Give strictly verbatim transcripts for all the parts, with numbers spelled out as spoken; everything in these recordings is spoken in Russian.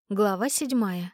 Глава седьмая.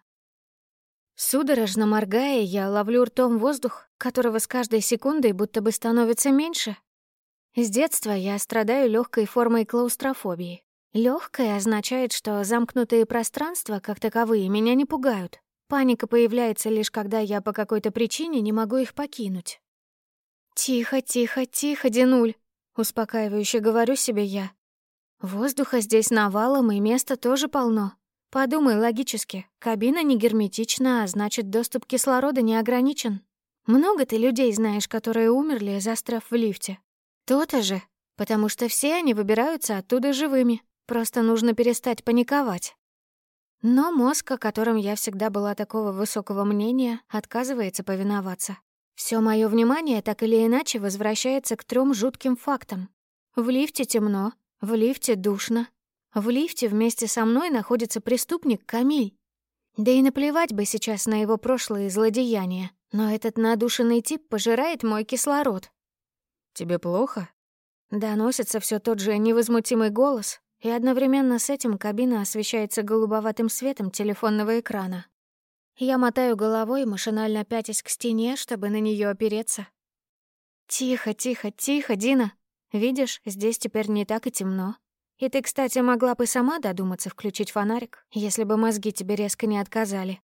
Судорожно моргая, я ловлю ртом воздух, которого с каждой секундой будто бы становится меньше. С детства я страдаю легкой формой клаустрофобии. Легкая означает, что замкнутые пространства, как таковые, меня не пугают. Паника появляется лишь когда я по какой-то причине не могу их покинуть. «Тихо, тихо, тихо, Динуль», — успокаивающе говорю себе я. «Воздуха здесь навалом, и места тоже полно. Подумай логически, кабина не герметична, а значит, доступ кислорода не ограничен. Много ты людей знаешь, которые умерли, застряв в лифте? То-то же, потому что все они выбираются оттуда живыми. Просто нужно перестать паниковать». Но мозг, о котором я всегда была такого высокого мнения, отказывается повиноваться. Все мое внимание так или иначе возвращается к трем жутким фактам. В лифте темно, в лифте душно. В лифте вместе со мной находится преступник Камиль. Да и наплевать бы сейчас на его прошлые злодеяния, но этот надушенный тип пожирает мой кислород. «Тебе плохо?» Доносится все тот же невозмутимый голос, и одновременно с этим кабина освещается голубоватым светом телефонного экрана. Я мотаю головой, машинально пятясь к стене, чтобы на нее опереться. «Тихо, тихо, тихо, Дина. Видишь, здесь теперь не так и темно. И ты, кстати, могла бы сама додуматься включить фонарик, если бы мозги тебе резко не отказали.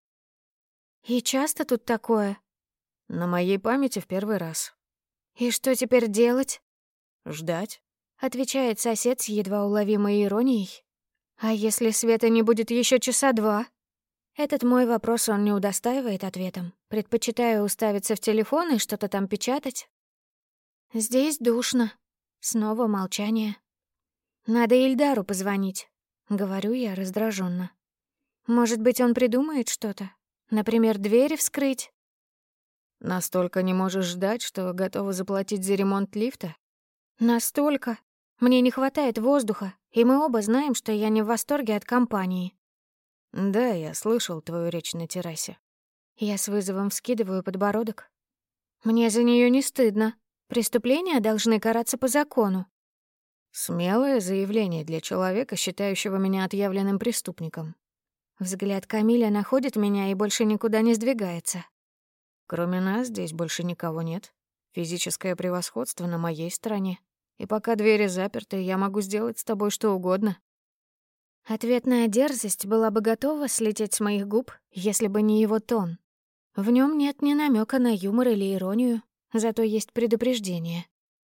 И часто тут такое?» «На моей памяти в первый раз». «И что теперь делать?» «Ждать», — отвечает сосед с едва уловимой иронией. «А если света не будет еще часа два?» Этот мой вопрос он не удостаивает ответом, предпочитая уставиться в телефон и что-то там печатать. «Здесь душно». Снова молчание. «Надо Ильдару позвонить», — говорю я раздраженно. «Может быть, он придумает что-то? Например, двери вскрыть?» «Настолько не можешь ждать, что готова заплатить за ремонт лифта?» «Настолько. Мне не хватает воздуха, и мы оба знаем, что я не в восторге от компании». «Да, я слышал твою речь на террасе». Я с вызовом вскидываю подбородок. «Мне за нее не стыдно. Преступления должны караться по закону». «Смелое заявление для человека, считающего меня отъявленным преступником». Взгляд Камиля находит меня и больше никуда не сдвигается. «Кроме нас здесь больше никого нет. Физическое превосходство на моей стороне. И пока двери заперты, я могу сделать с тобой что угодно». Ответная дерзость была бы готова слететь с моих губ, если бы не его тон. В нем нет ни намека на юмор или иронию, зато есть предупреждение.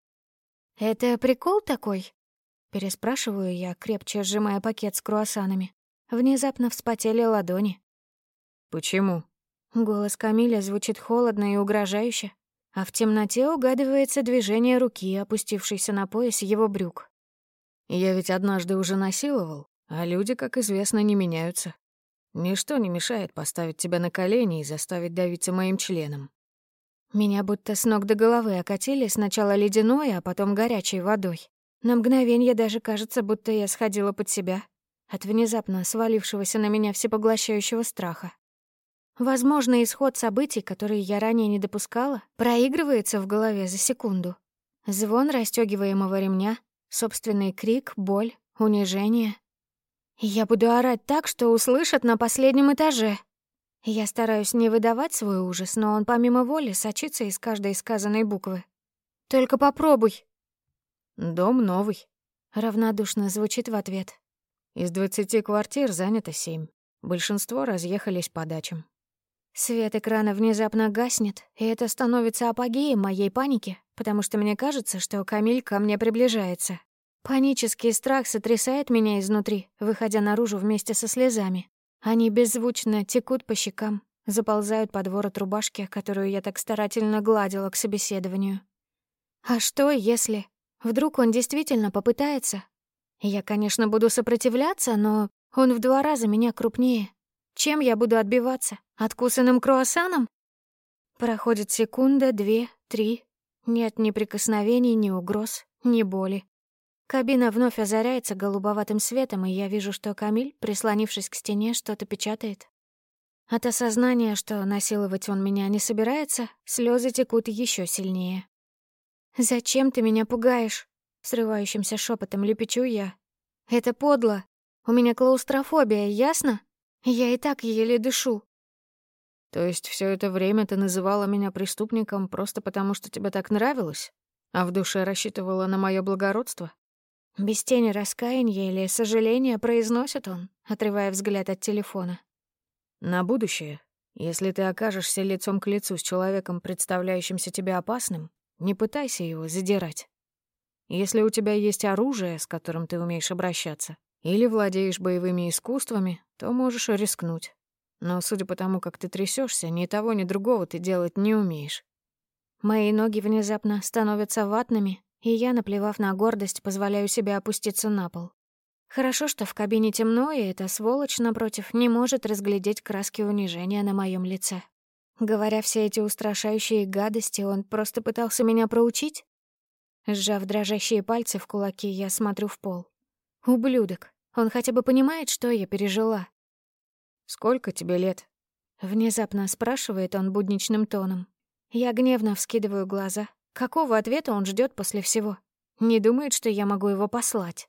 «Это прикол такой?» — переспрашиваю я, крепче сжимая пакет с круассанами. Внезапно вспотели ладони. «Почему?» Голос Камиля звучит холодно и угрожающе, а в темноте угадывается движение руки, опустившейся на пояс его брюк. «Я ведь однажды уже насиловал, а люди, как известно, не меняются. Ничто не мешает поставить тебя на колени и заставить давиться моим членом». Меня будто с ног до головы окатили сначала ледяной, а потом горячей водой. На мгновение даже кажется, будто я сходила под себя от внезапно свалившегося на меня всепоглощающего страха. Возможно, исход событий, которые я ранее не допускала, проигрывается в голове за секунду. Звон расстёгиваемого ремня, собственный крик, боль, унижение. Я буду орать так, что услышат на последнем этаже. Я стараюсь не выдавать свой ужас, но он помимо воли сочится из каждой сказанной буквы. «Только попробуй!» «Дом новый», — равнодушно звучит в ответ. «Из двадцати квартир занято семь. Большинство разъехались по дачам». Свет экрана внезапно гаснет, и это становится апогеем моей паники, потому что мне кажется, что Камиль ко мне приближается. Панический страх сотрясает меня изнутри, выходя наружу вместе со слезами. Они беззвучно текут по щекам, заползают под ворот рубашки, которую я так старательно гладила к собеседованию. А что, если... Вдруг он действительно попытается? Я, конечно, буду сопротивляться, но он в два раза меня крупнее. Чем я буду отбиваться? Откусанным круассаном? Проходит секунда, две, три. Нет ни прикосновений, ни угроз, ни боли. Кабина вновь озаряется голубоватым светом, и я вижу, что Камиль, прислонившись к стене, что-то печатает. От осознания, что насиловать он меня не собирается, слезы текут еще сильнее. «Зачем ты меня пугаешь?» — срывающимся шепотом лепечу я. «Это подло. У меня клаустрофобия, ясно? Я и так еле дышу. То есть все это время ты называла меня преступником просто потому, что тебе так нравилось? А в душе рассчитывала на мое благородство? Без тени раскаяния или сожаления произносит он, отрывая взгляд от телефона. На будущее, если ты окажешься лицом к лицу с человеком, представляющимся тебе опасным, не пытайся его задирать. Если у тебя есть оружие, с которым ты умеешь обращаться, или владеешь боевыми искусствами, то можешь рискнуть. Но судя по тому, как ты трясешься, ни того, ни другого ты делать не умеешь. Мои ноги внезапно становятся ватными, и я, наплевав на гордость, позволяю себе опуститься на пол. Хорошо, что в кабине темно, и эта сволочь, напротив, не может разглядеть краски унижения на моем лице. Говоря все эти устрашающие гадости, он просто пытался меня проучить? Сжав дрожащие пальцы в кулаки, я смотрю в пол. Ублюдок. Он хотя бы понимает, что я пережила. «Сколько тебе лет?» Внезапно спрашивает он будничным тоном. Я гневно вскидываю глаза. Какого ответа он ждет после всего? Не думает, что я могу его послать.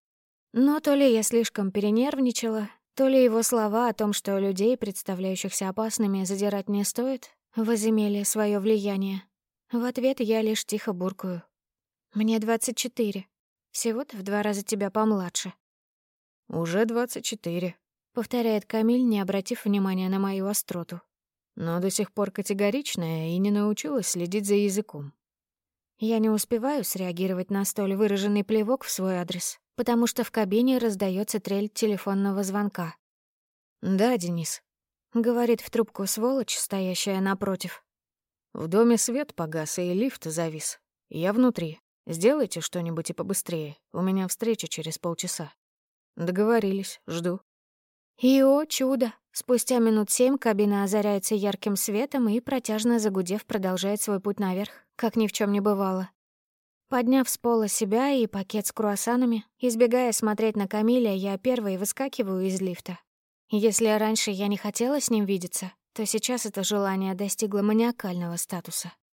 Но то ли я слишком перенервничала, то ли его слова о том, что людей, представляющихся опасными, задирать не стоит, возымели свое влияние. В ответ я лишь тихо буркаю. «Мне двадцать четыре. Всего-то в два раза тебя помладше». «Уже двадцать четыре», — повторяет Камиль, не обратив внимания на мою остроту. «Но до сих пор категоричная и не научилась следить за языком». Я не успеваю среагировать на столь выраженный плевок в свой адрес, потому что в кабине раздается трель телефонного звонка. «Да, Денис», — говорит в трубку сволочь, стоящая напротив. «В доме свет погас и лифт завис. Я внутри. Сделайте что-нибудь и побыстрее. У меня встреча через полчаса». «Договорились. Жду». И, о чудо! Спустя минут семь кабина озаряется ярким светом и, протяжно загудев, продолжает свой путь наверх, как ни в чем не бывало. Подняв с пола себя и пакет с круассанами, избегая смотреть на Камиля, я первой выскакиваю из лифта. Если раньше я не хотела с ним видеться, то сейчас это желание достигло маниакального статуса.